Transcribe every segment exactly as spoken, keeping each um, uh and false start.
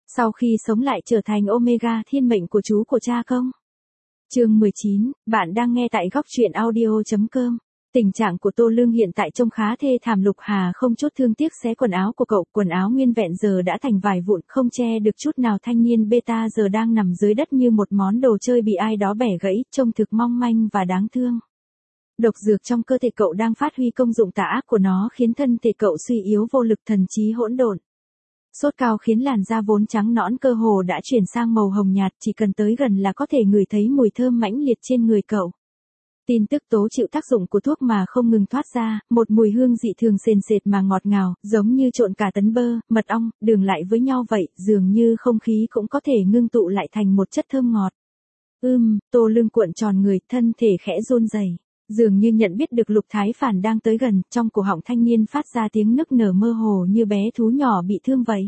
Sau khi sống lại trở thành Omega thiên mệnh của chú của cha không? Chương mười chín, bạn đang nghe tại góc truyện audio chấm com. Tình trạng của Tô Lương hiện tại trông khá thê thảm. Lục Hà không chút thương tiếc xé quần áo của cậu, quần áo nguyên vẹn giờ đã thành vài vụn, không che được chút nào. Thanh niên beta giờ đang nằm dưới đất như một món đồ chơi bị ai đó bẻ gãy, trông thực mong manh và đáng thương. Độc dược trong cơ thể cậu đang phát huy công dụng tà ác của nó, khiến thân thể cậu suy yếu vô lực, thần trí hỗn độn. Sốt cao khiến làn da vốn trắng nõn cơ hồ đã chuyển sang màu hồng nhạt, chỉ cần tới gần là có thể ngửi thấy mùi thơm mãnh liệt trên người cậu. Tin tức tố chịu tác dụng của thuốc mà không ngừng thoát ra, một mùi hương dị thường sền sệt mà ngọt ngào, giống như trộn cả tấn bơ, mật ong, đường lại với nhau vậy, dường như không khí cũng có thể ngưng tụ lại thành một chất thơm ngọt. Ưm, Tô Lương cuộn tròn người, thân thể khẽ run rẩy. Dường như nhận biết được Lục Thái Phản đang tới gần, trong cổ họng thanh niên phát ra tiếng nức nở mơ hồ như bé thú nhỏ bị thương vậy.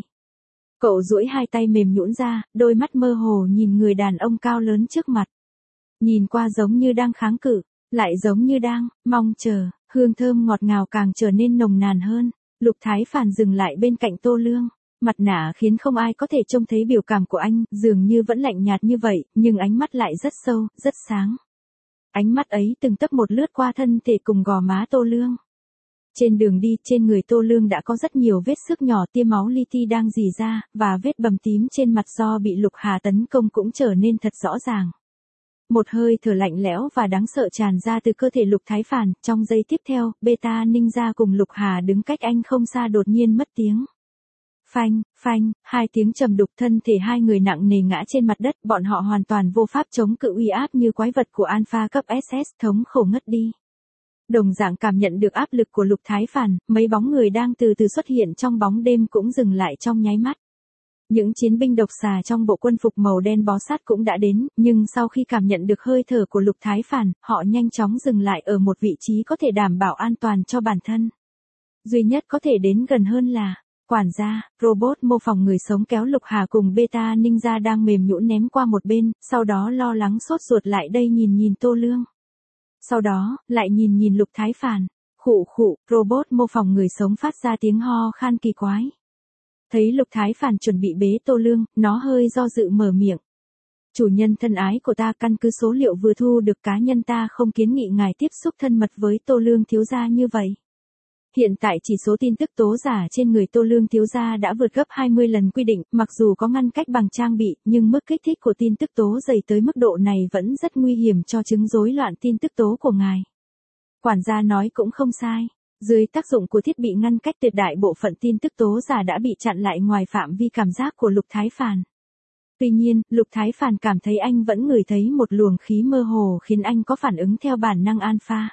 Cậu duỗi hai tay mềm nhũn ra, đôi mắt mơ hồ nhìn người đàn ông cao lớn trước mặt. Nhìn qua giống như đang kháng cự, lại giống như đang mong chờ, hương thơm ngọt ngào càng trở nên nồng nàn hơn. Lục Thái Phản dừng lại bên cạnh Tô Lương, mặt nạ khiến không ai có thể trông thấy biểu cảm của anh, dường như vẫn lạnh nhạt như vậy, nhưng ánh mắt lại rất sâu, rất sáng. Ánh mắt ấy từng tấp một lướt qua thân thể cùng gò má Tô Lương. Trên đường đi, trên người Tô Lương đã có rất nhiều vết xước nhỏ, tia máu li ti đang rỉ ra, và vết bầm tím trên mặt do bị Lục Hà tấn công cũng trở nên thật rõ ràng. Một hơi thở lạnh lẽo và đáng sợ tràn ra từ cơ thể Lục Thái Phản, trong giây tiếp theo, Beta Ninja cùng Lục Hà đứng cách anh không xa đột nhiên mất tiếng. Phanh, phanh, hai tiếng trầm đục, thân thể hai người nặng nề ngã trên mặt đất, bọn họ hoàn toàn vô pháp chống cự uy áp như quái vật của Alpha cấp ét ét, thống khổ ngất đi. Đồng dạng cảm nhận được áp lực của Lục Thái Phản, mấy bóng người đang từ từ xuất hiện trong bóng đêm cũng dừng lại trong nháy mắt. Những chiến binh độc xà trong bộ quân phục màu đen bó sát cũng đã đến, nhưng sau khi cảm nhận được hơi thở của Lục Thái Phản, họ nhanh chóng dừng lại ở một vị trí có thể đảm bảo an toàn cho bản thân. Duy nhất có thể đến gần hơn là quản gia. Robot mô phỏng người sống kéo Lục Hà cùng Beta Ninja đang mềm nhũn ném qua một bên, sau đó lo lắng sốt ruột lại đây nhìn nhìn Tô Lương. Sau đó, lại nhìn nhìn Lục Thái Phản. Khụ khụ, robot mô phỏng người sống phát ra tiếng ho khan kỳ quái. Thấy Lục Thái Phản chuẩn bị bế Tô Lương, nó hơi do dự mở miệng. Chủ nhân thân ái của ta, căn cứ số liệu vừa thu được, cá nhân ta không kiến nghị ngài tiếp xúc thân mật với Tô Lương thiếu gia như vậy. Hiện tại chỉ số tin tức tố giả trên người Tô Lương thiếu gia đã vượt gấp hai mươi lần quy định, mặc dù có ngăn cách bằng trang bị, nhưng mức kích thích của tin tức tố dày tới mức độ này vẫn rất nguy hiểm cho chứng rối loạn tin tức tố của ngài. Quản gia nói cũng không sai. Dưới tác dụng của thiết bị ngăn cách tuyệt đại bộ phận tin tức tố giả đã bị chặn lại ngoài phạm vi cảm giác của Lục Thái Phản. Tuy nhiên, Lục Thái Phản cảm thấy anh vẫn ngửi thấy một luồng khí mơ hồ khiến anh có phản ứng theo bản năng alpha.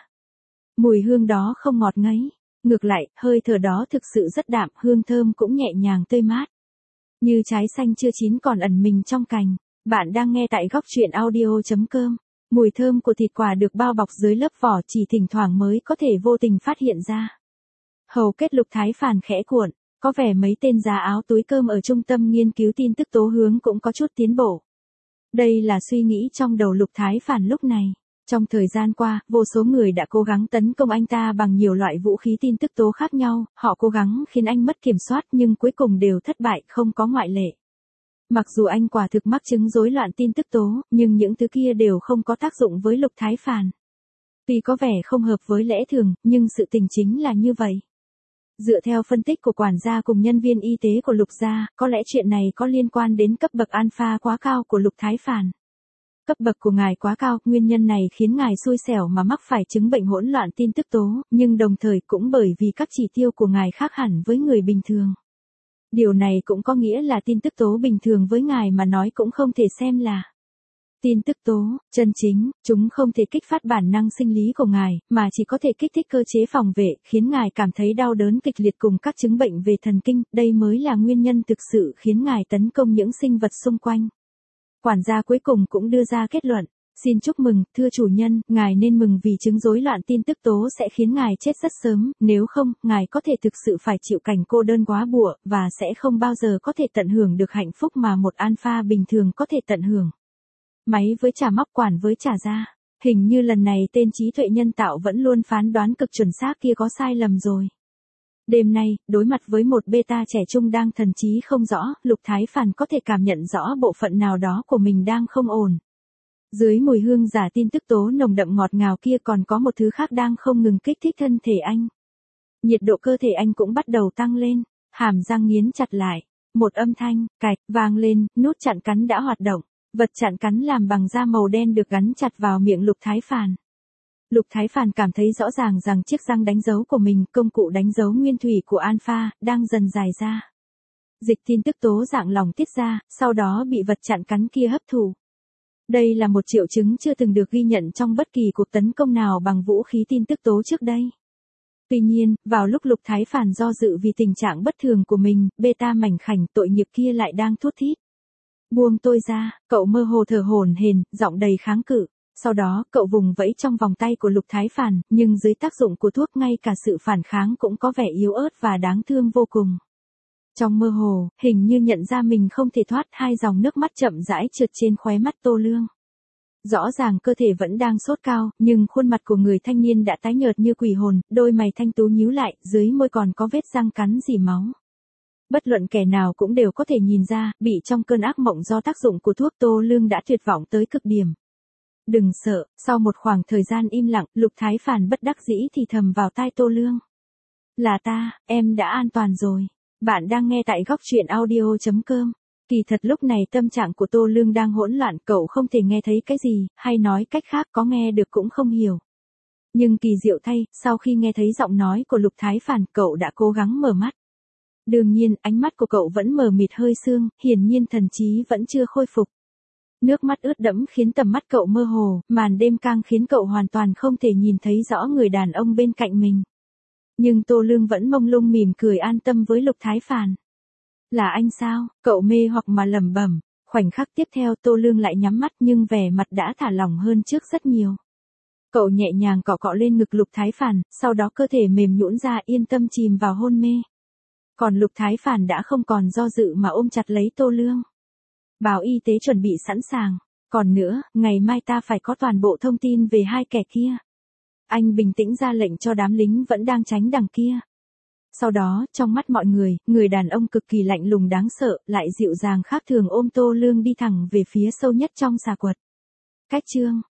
Mùi hương đó không ngọt ngấy. Ngược lại, hơi thở đó thực sự rất đạm, hương thơm cũng nhẹ nhàng tươi mát. Như trái xanh chưa chín còn ẩn mình trong cành. Bạn đang nghe tại góc truyện audio chấm com. Mùi thơm của thịt quả được bao bọc dưới lớp vỏ, chỉ thỉnh thoảng mới có thể vô tình phát hiện ra. Hầu kết Lục Thái Phản khẽ cuộn, có vẻ mấy tên giá áo túi cơm ở trung tâm nghiên cứu tin tức tố hướng cũng có chút tiến bộ. Đây là suy nghĩ trong đầu Lục Thái Phản lúc này. Trong thời gian qua, vô số người đã cố gắng tấn công anh ta bằng nhiều loại vũ khí tin tức tố khác nhau, họ cố gắng khiến anh mất kiểm soát nhưng cuối cùng đều thất bại, không có ngoại lệ. Mặc dù anh quả thực mắc chứng rối loạn tin tức tố, nhưng những thứ kia đều không có tác dụng với Lục Thái Phản. Tuy có vẻ không hợp với lẽ thường, nhưng sự tình chính là như vậy. Dựa theo phân tích của quản gia cùng nhân viên y tế của Lục gia, có lẽ chuyện này có liên quan đến cấp bậc alpha quá cao của Lục Thái Phản. Cấp bậc của ngài quá cao, nguyên nhân này khiến ngài xui xẻo mà mắc phải chứng bệnh hỗn loạn tin tức tố, nhưng đồng thời cũng bởi vì các chỉ tiêu của ngài khác hẳn với người bình thường. Điều này cũng có nghĩa là tin tức tố bình thường với ngài mà nói cũng không thể xem là tin tức tố chân chính, chúng không thể kích phát bản năng sinh lý của ngài, mà chỉ có thể kích thích cơ chế phòng vệ, khiến ngài cảm thấy đau đớn kịch liệt cùng các chứng bệnh về thần kinh, đây mới là nguyên nhân thực sự khiến ngài tấn công những sinh vật xung quanh. Quản gia cuối cùng cũng đưa ra kết luận. Xin chúc mừng, thưa chủ nhân, ngài nên mừng vì chứng rối loạn tin tức tố sẽ khiến ngài chết rất sớm, nếu không, ngài có thể thực sự phải chịu cảnh cô đơn quá bụa, và sẽ không bao giờ có thể tận hưởng được hạnh phúc mà một alpha bình thường có thể tận hưởng. Máy với trả móc quản với trả ra. Hình như lần này tên trí tuệ nhân tạo vẫn luôn phán đoán cực chuẩn xác kia có sai lầm rồi. Đêm nay, đối mặt với một beta trẻ trung đang thần trí không rõ, Lục Thái Phàn có thể cảm nhận rõ bộ phận nào đó của mình đang không ổn. Dưới mùi hương giả tin tức tố nồng đậm ngọt ngào kia còn có một thứ khác đang không ngừng kích thích thân thể anh. Nhiệt độ cơ thể anh cũng bắt đầu tăng lên, hàm răng nghiến chặt lại. Một âm thanh, cạch, vang lên, nút chặn cắn đã hoạt động. Vật chặn cắn làm bằng da màu đen được gắn chặt vào miệng Lục Thái Phàn. Lục Thái Phàn cảm thấy rõ ràng rằng chiếc răng đánh dấu của mình, công cụ đánh dấu nguyên thủy của Alpha, đang dần dài ra. Dịch tin tức tố dạng lòng tiết ra, sau đó bị vật chặn cắn kia hấp thụ. Đây là một triệu chứng chưa từng được ghi nhận trong bất kỳ cuộc tấn công nào bằng vũ khí tin tức tố trước đây. Tuy nhiên, vào lúc Lục Thái Phàn do dự vì tình trạng bất thường của mình, beta mảnh khảnh tội nghiệp kia lại đang thút thít. Buông tôi ra, cậu mơ hồ thở hổn hển, giọng đầy kháng cự. Sau đó, cậu vùng vẫy trong vòng tay của Lục Thái Phàn, nhưng dưới tác dụng của thuốc ngay cả sự phản kháng cũng có vẻ yếu ớt và đáng thương vô cùng. Trong mơ hồ, hình như nhận ra mình không thể thoát, hai dòng nước mắt chậm rãi trượt trên khóe mắt Tô Lương. Rõ ràng cơ thể vẫn đang sốt cao, nhưng khuôn mặt của người thanh niên đã tái nhợt như quỷ hồn, đôi mày thanh tú nhíu lại, dưới môi còn có vết răng cắn rỉ máu. Bất luận kẻ nào cũng đều có thể nhìn ra, bị trong cơn ác mộng do tác dụng của thuốc, Tô Lương đã tuyệt vọng tới cực điểm. Đừng sợ, sau một khoảng thời gian im lặng, Lục Thái Phàn bất đắc dĩ thì thầm vào tai Tô Lương. Là ta, em đã an toàn rồi. Bạn đang nghe tại góc truyện audio chấm com. Kỳ thật lúc này tâm trạng của Tô Lương đang hỗn loạn, cậu không thể nghe thấy cái gì, hay nói cách khác có nghe được cũng không hiểu. Nhưng kỳ diệu thay, sau khi nghe thấy giọng nói của Lục Thái Phàn, cậu đã cố gắng mở mắt. Đương nhiên, ánh mắt của cậu vẫn mờ mịt hơi sương, hiển nhiên thần trí vẫn chưa khôi phục. Nước mắt ướt đẫm khiến tầm mắt cậu mơ hồ, màn đêm cang khiến cậu hoàn toàn không thể nhìn thấy rõ người đàn ông bên cạnh mình. Nhưng Tô Lương vẫn mông lung mỉm cười an tâm với Lục Thái Phàn. Là anh sao? Cậu mê hoặc mà lẩm bẩm. Khoảnh khắc tiếp theo Tô Lương lại nhắm mắt nhưng vẻ mặt đã thả lỏng hơn trước rất nhiều. Cậu nhẹ nhàng cọ cọ lên ngực Lục Thái Phàn, sau đó cơ thể mềm nhũn ra yên tâm chìm vào hôn mê. Còn Lục Thái Phàn đã không còn do dự mà ôm chặt lấy Tô Lương. Báo y tế chuẩn bị sẵn sàng. Còn nữa, ngày mai ta phải có toàn bộ thông tin về hai kẻ kia. Anh bình tĩnh ra lệnh cho đám lính vẫn đang tránh đằng kia. Sau đó, trong mắt mọi người, người đàn ông cực kỳ lạnh lùng đáng sợ, lại dịu dàng khác thường ôm Tô Lương đi thẳng về phía sâu nhất trong xà quật. Cách chương